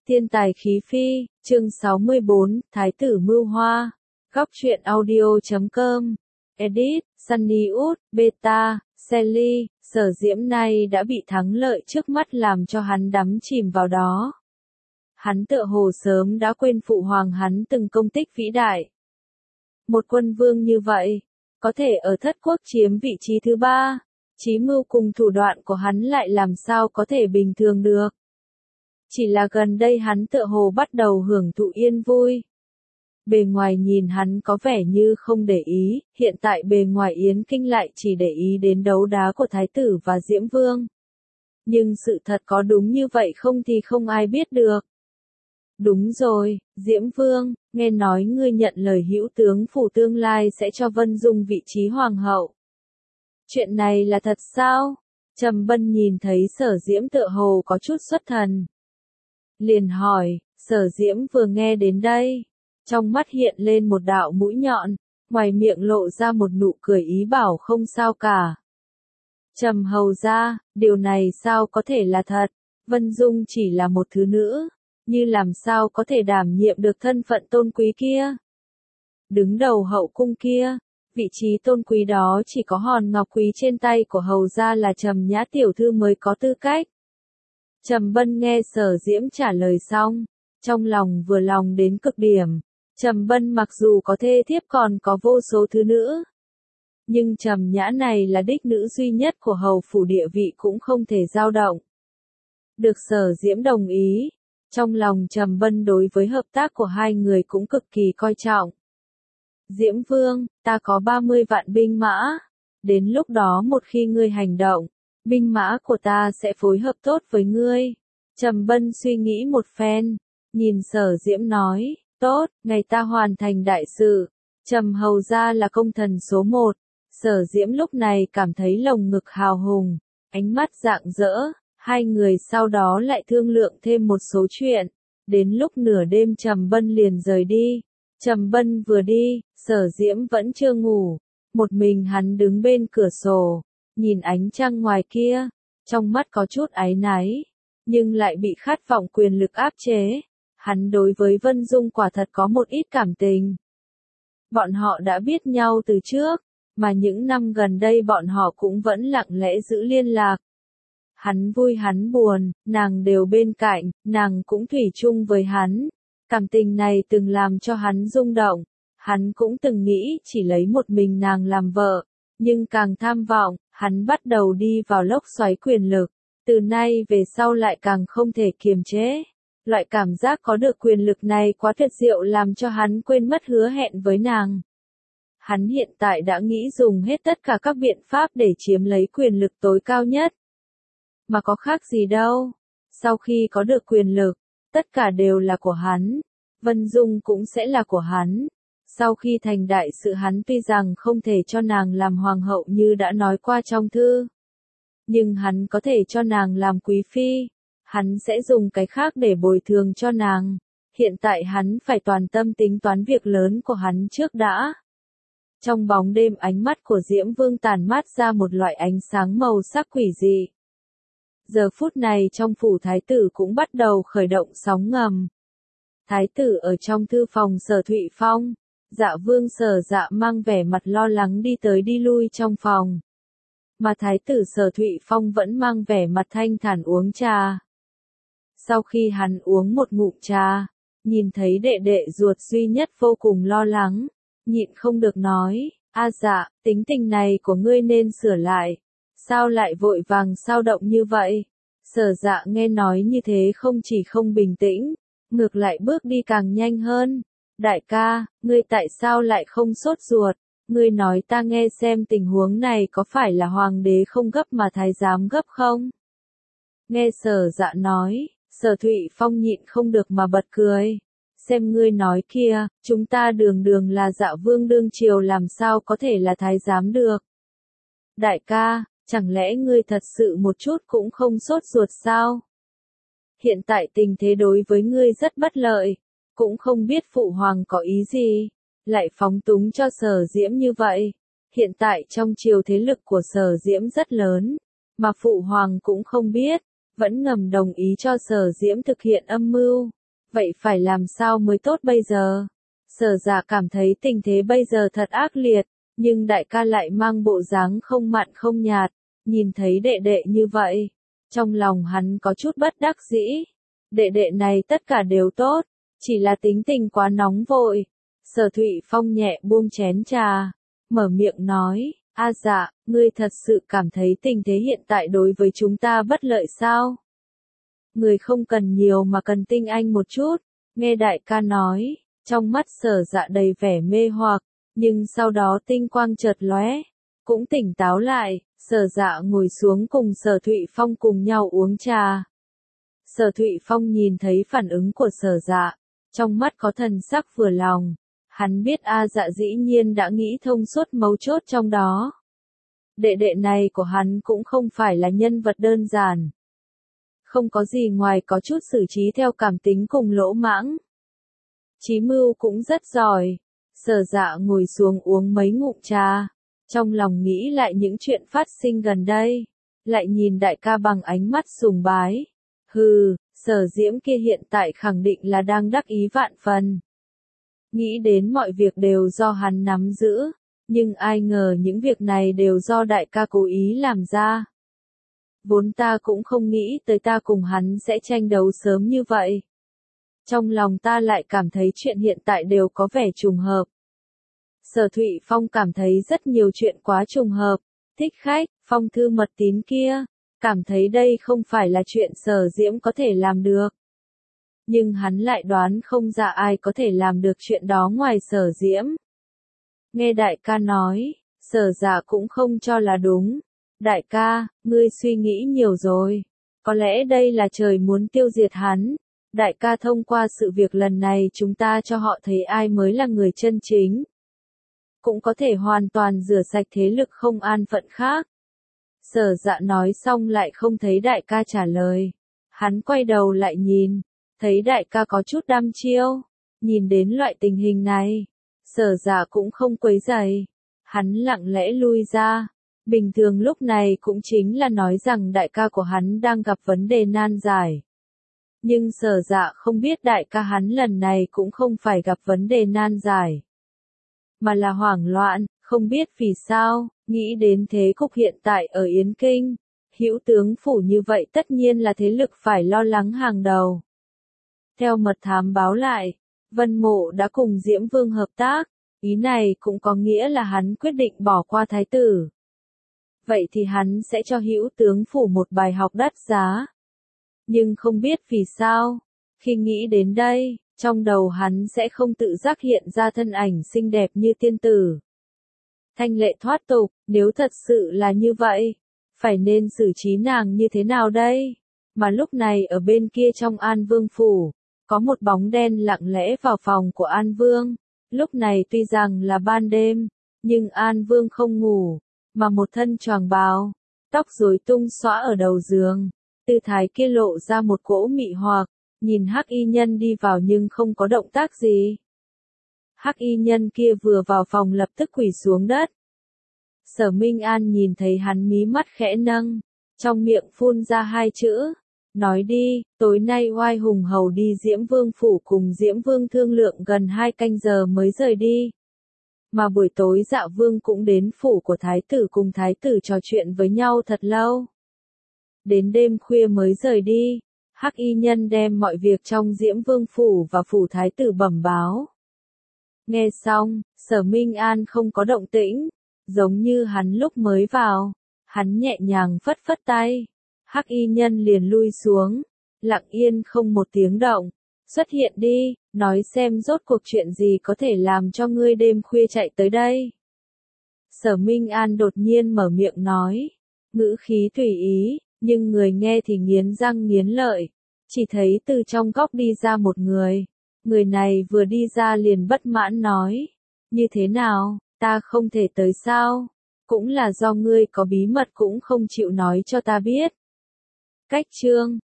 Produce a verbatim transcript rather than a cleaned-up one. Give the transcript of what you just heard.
Thiên tài khí phi, chương sáu mươi bốn, Thái tử mưu hoa. Góc truyện audio chấm com. Edit, Sunny Út, Beta, Sally, Sở Diễm nay đã bị thắng lợi trước mắt làm cho hắn đắm chìm vào đó. Hắn tựa hồ sớm đã quên phụ hoàng hắn từng công tích vĩ đại. Một quân vương như vậy, có thể ở thất quốc chiếm vị trí thứ ba, chí mưu cùng thủ đoạn của hắn lại làm sao có thể bình thường được. Chỉ là gần đây hắn tựa hồ bắt đầu hưởng thụ yên vui. Bề ngoài nhìn hắn có vẻ như không để ý, hiện tại bề ngoài Yến Kinh lại chỉ để ý đến đấu đá của Thái tử và Diễm Vương. Nhưng sự thật có đúng như vậy không thì không ai biết được. Đúng rồi, Diễm Vương, nghe nói ngươi nhận lời hữu tướng phủ tương lai sẽ cho Vân Dung vị trí hoàng hậu. Chuyện này là thật sao? Trầm Bân nhìn thấy Sở Diễm tựa hồ có chút xuất thần. Liền hỏi, Sở Diễm vừa nghe đến đây, trong mắt hiện lên một đạo mũi nhọn, ngoài miệng lộ ra một nụ cười ý bảo không sao cả. Trầm hầu ra, điều này sao có thể là thật, Vân Dung chỉ là một thứ nữ, như làm sao có thể đảm nhiệm được thân phận tôn quý kia. Đứng đầu hậu cung kia, vị trí tôn quý đó chỉ có hòn ngọc quý trên tay của hầu gia là Trầm Nhã tiểu thư mới có tư cách. Trầm Bân nghe Sở Diễm trả lời xong, trong lòng vừa lòng đến cực điểm. Trầm Bân mặc dù có thê thiếp còn có vô số thứ nữ, nhưng Trầm Nhã này là đích nữ duy nhất của hầu phủ, địa vị cũng không thể dao động. Được Sở Diễm đồng ý, trong lòng Trầm Bân đối với hợp tác của hai người cũng cực kỳ coi trọng. Diễm Vương, ta có ba mươi vạn binh mã, đến lúc đó một khi ngươi hành động, binh mã của ta sẽ phối hợp tốt với ngươi. Trầm Bân suy nghĩ một phen, nhìn Sở Diễm nói, tốt, ngày ta hoàn thành đại sự, Trầm hầu ra là công thần số một. Sở Diễm lúc này cảm thấy lồng ngực hào hùng, ánh mắt rạng rỡ, hai người sau đó lại thương lượng thêm một số chuyện. Đến lúc nửa đêm Trầm Bân liền rời đi. Trầm Bân vừa đi, Sở Diễm vẫn chưa ngủ, một mình hắn đứng bên cửa sổ, nhìn ánh trăng ngoài kia, trong mắt có chút áy náy, nhưng lại bị khát vọng quyền lực áp chế. Hắn đối với Vân Dung quả thật có một ít cảm tình. Bọn họ đã biết nhau từ trước, mà những năm gần đây bọn họ cũng vẫn lặng lẽ giữ liên lạc. Hắn vui hắn buồn, nàng đều bên cạnh, nàng cũng thủy chung với hắn. Cảm tình này từng làm cho hắn rung động, hắn cũng từng nghĩ chỉ lấy một mình nàng làm vợ, nhưng càng tham vọng, hắn bắt đầu đi vào lốc xoáy quyền lực, từ nay về sau lại càng không thể kiềm chế. Loại cảm giác có được quyền lực này quá tuyệt diệu làm cho hắn quên mất hứa hẹn với nàng. Hắn hiện tại đã nghĩ dùng hết tất cả các biện pháp để chiếm lấy quyền lực tối cao nhất. Mà có khác gì đâu, sau khi có được quyền lực, tất cả đều là của hắn, Vân Dung cũng sẽ là của hắn. Sau khi thành đại sự hắn tuy rằng không thể cho nàng làm hoàng hậu như đã nói qua trong thư, nhưng hắn có thể cho nàng làm quý phi, hắn sẽ dùng cái khác để bồi thường cho nàng. Hiện tại hắn phải toàn tâm tính toán việc lớn của hắn trước đã. Trong bóng đêm ánh mắt của Diễm Vương tàn mát ra một loại ánh sáng màu sắc quỷ dị. Giờ phút này trong phủ thái tử cũng bắt đầu khởi động sóng ngầm. Thái tử ở trong thư phòng Sở Thụy Phong, Dạ Vương Sở Dạ mang vẻ mặt lo lắng đi tới đi lui trong phòng. Mà thái tử Sở Thụy Phong vẫn mang vẻ mặt thanh thản uống trà. Sau khi hắn uống một ngụm trà, nhìn thấy đệ đệ ruột duy nhất vô cùng lo lắng, nhịn không được nói, a dạ, tính tình này của ngươi nên sửa lại. Sao lại vội vàng sao động như vậy? Sở Dạ nghe nói như thế không chỉ không bình tĩnh, ngược lại bước đi càng nhanh hơn. Đại ca, ngươi tại sao lại không sốt ruột? Ngươi nói ta nghe xem tình huống này có phải là hoàng đế không gấp mà thái giám gấp không? Nghe Sở Dạ nói, Sở Thụy Phong nhịn không được mà bật cười. Xem ngươi nói kia, chúng ta đường đường là Dạ Vương đương triều làm sao có thể là thái giám được? Đại ca, chẳng lẽ ngươi thật sự một chút cũng không sốt ruột sao? Hiện tại tình thế đối với ngươi rất bất lợi, cũng không biết phụ hoàng có ý gì, lại phóng túng cho Sở Diễm như vậy. Hiện tại trong triều thế lực của Sở Diễm rất lớn, mà phụ hoàng cũng không biết, vẫn ngầm đồng ý cho Sở Diễm thực hiện âm mưu. Vậy phải làm sao mới tốt bây giờ? Sở Dạ cảm thấy tình thế bây giờ thật ác liệt, nhưng đại ca lại mang bộ dáng không mặn không nhạt, nhìn thấy đệ đệ như vậy, trong lòng hắn có chút bất đắc dĩ. Đệ đệ này tất cả đều tốt, chỉ là tính tình quá nóng vội. Sở Thụy Phong nhẹ buông chén trà, mở miệng nói, A Dạ, ngươi thật sự cảm thấy tình thế hiện tại đối với chúng ta bất lợi sao? Người không cần nhiều mà cần tinh anh một chút, nghe đại ca nói, trong mắt Sở Dạ đầy vẻ mê hoặc, nhưng sau đó tinh quang chợt lóe, cũng tỉnh táo lại. Sở Dạ ngồi xuống cùng Sở Thụy Phong cùng nhau uống trà. Sở Thụy Phong nhìn thấy phản ứng của Sở Dạ, trong mắt có thần sắc vừa lòng. Hắn biết A Dạ dĩ nhiên đã nghĩ thông suốt mấu chốt trong đó. Đệ đệ này của hắn cũng không phải là nhân vật đơn giản. Không có gì ngoài có chút xử trí theo cảm tính cùng lỗ mãng. Chí mưu cũng rất giỏi. Sở Dạ ngồi xuống uống mấy ngụm trà, trong lòng nghĩ lại những chuyện phát sinh gần đây, lại nhìn đại ca bằng ánh mắt sùng bái. Hừ, Sở Diễm kia hiện tại khẳng định là đang đắc ý vạn phần. Nghĩ đến mọi việc đều do hắn nắm giữ, nhưng ai ngờ những việc này đều do đại ca cố ý làm ra. Vốn ta cũng không nghĩ tới ta cùng hắn sẽ tranh đấu sớm như vậy. Trong lòng ta lại cảm thấy chuyện hiện tại đều có vẻ trùng hợp. Sở Thụy Phong cảm thấy rất nhiều chuyện quá trùng hợp, thích khách, phong thư mật tín kia, cảm thấy đây không phải là chuyện Sở Diễm có thể làm được. Nhưng hắn lại đoán không ra ai có thể làm được chuyện đó ngoài Sở Diễm. Nghe đại ca nói, Sở Dạ cũng không cho là đúng. Đại ca, ngươi suy nghĩ nhiều rồi. Có lẽ đây là trời muốn tiêu diệt hắn. Đại ca thông qua sự việc lần này chúng ta cho họ thấy ai mới là người chân chính. Cũng có thể hoàn toàn rửa sạch thế lực không an phận khác. Sở Dạ nói xong lại không thấy đại ca trả lời. Hắn quay đầu lại nhìn, thấy đại ca có chút đăm chiêu. Nhìn đến loại tình hình này, Sở Dạ cũng không quấy rầy. Hắn lặng lẽ lui ra. Bình thường lúc này cũng chính là nói rằng đại ca của hắn đang gặp vấn đề nan giải. Nhưng Sở Dạ không biết đại ca hắn lần này cũng không phải gặp vấn đề nan giải, mà là hoảng loạn, không biết vì sao, nghĩ đến thế cục hiện tại ở Yến Kinh. Hữu tướng phủ như vậy tất nhiên là thế lực phải lo lắng hàng đầu. Theo mật thám báo lại, Vân Mộ đã cùng Diễm Vương hợp tác, ý này cũng có nghĩa là hắn quyết định bỏ qua thái tử. Vậy thì hắn sẽ cho Hữu tướng phủ một bài học đắt giá. Nhưng không biết vì sao, khi nghĩ đến đây, trong đầu hắn sẽ không tự giác hiện ra thân ảnh xinh đẹp như tiên tử. Thanh lệ thoát tục, nếu thật sự là như vậy, phải nên xử trí nàng như thế nào đây? Mà lúc này ở bên kia trong An Vương phủ, có một bóng đen lặng lẽ vào phòng của An Vương. Lúc này tuy rằng là ban đêm, nhưng An Vương không ngủ, mà một thân choàng bào, tóc rối tung xõa ở đầu giường. Tư thái kia lộ ra một cỗ mị hoặc, nhìn Hắc y nhân đi vào nhưng không có động tác gì. Hắc y nhân kia vừa vào phòng lập tức quỳ xuống đất. Sở Minh An nhìn thấy hắn mí mắt khẽ nâng, trong miệng phun ra hai chữ, nói đi, tối nay Oai Hùng Hầu đi Diễm Vương phủ cùng Diễm Vương thương lượng gần hai canh giờ mới rời đi. Mà buổi tối Dạ Vương cũng đến phủ của thái tử cùng thái tử trò chuyện với nhau thật lâu. Đến đêm khuya mới rời đi, Hắc y nhân đem mọi việc trong Diễm Vương phủ và phủ thái tử bẩm báo. Nghe xong, Sở Minh An không có động tĩnh, giống như hắn lúc mới vào, hắn nhẹ nhàng phất phất tay, Hắc y nhân liền lui xuống, lặng yên không một tiếng động, xuất hiện đi, nói xem rốt cuộc chuyện gì có thể làm cho ngươi đêm khuya chạy tới đây. Sở Minh An đột nhiên mở miệng nói, ngữ khí tùy ý, nhưng người nghe thì nghiến răng nghiến lợi, chỉ thấy từ trong góc đi ra một người, người này vừa đi ra liền bất mãn nói, như thế nào, ta không thể tới sao, cũng là do ngươi có bí mật cũng không chịu nói cho ta biết. Cách chương